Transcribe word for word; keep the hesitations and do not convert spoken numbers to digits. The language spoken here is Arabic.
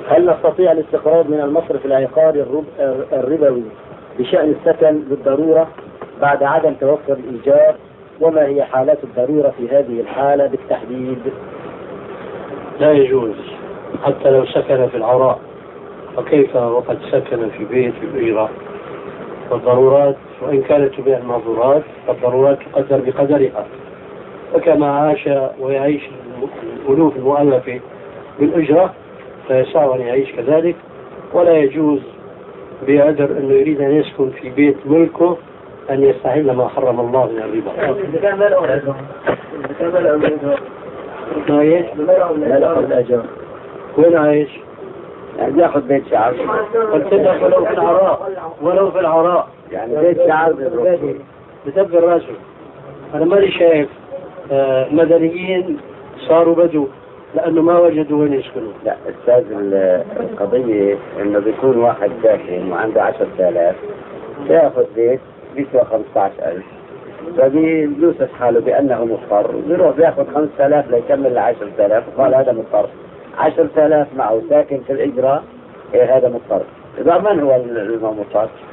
هل نستطيع الاستقراض من المصرف العقاري الربوي بشأن السكن بالضرورة بعد عدم توفر الإيجار؟ وما هي حالات الضرورة في هذه الحالة بالتحديد؟ لا يجوز حتى لو سكن في العراء، فكيف وقد سكن في بيت بالإجراء؟ والضرورات وإن كانت تبيع المعذورات فالضرورات تقدر بقدرها، فكما عاش ويعيش الألوف المؤلفة بالأجرة فيسعى أن يعيش كذلك. ولا يجوز بقدر أنه يريد أن يسكن في بيت ملكه أن يستحل ما حرم الله من الربا. إذا كان ملأ الأجر إذا كان ملأ الأجر ما هي؟ ملأ الأجر وين عايش؟ يعني ياخذ بيت شعر. قلت لك ولو في العراء، ولو في العراء يعني بيت شعر بتبقى الرجل. أنا ماني شايف آه مدنيين صاروا بدو لأنه ما وجدوا وين يسكنوا. لا أستاذ، القضية إنه بيكون واحد ساكن وعنده عشرة آلاف ياخذ بيت بيسوى خمسة عشر ألف، فبيلوث حاله بأنه مضطر، بيروح بياخذ خمسة آلاف ليكمل لعشرة آلاف وقال هذا مضطر. عشرة آلاف معه ساكن في الإجراء، إيه هذا مضطر. إذا من هو المضطر؟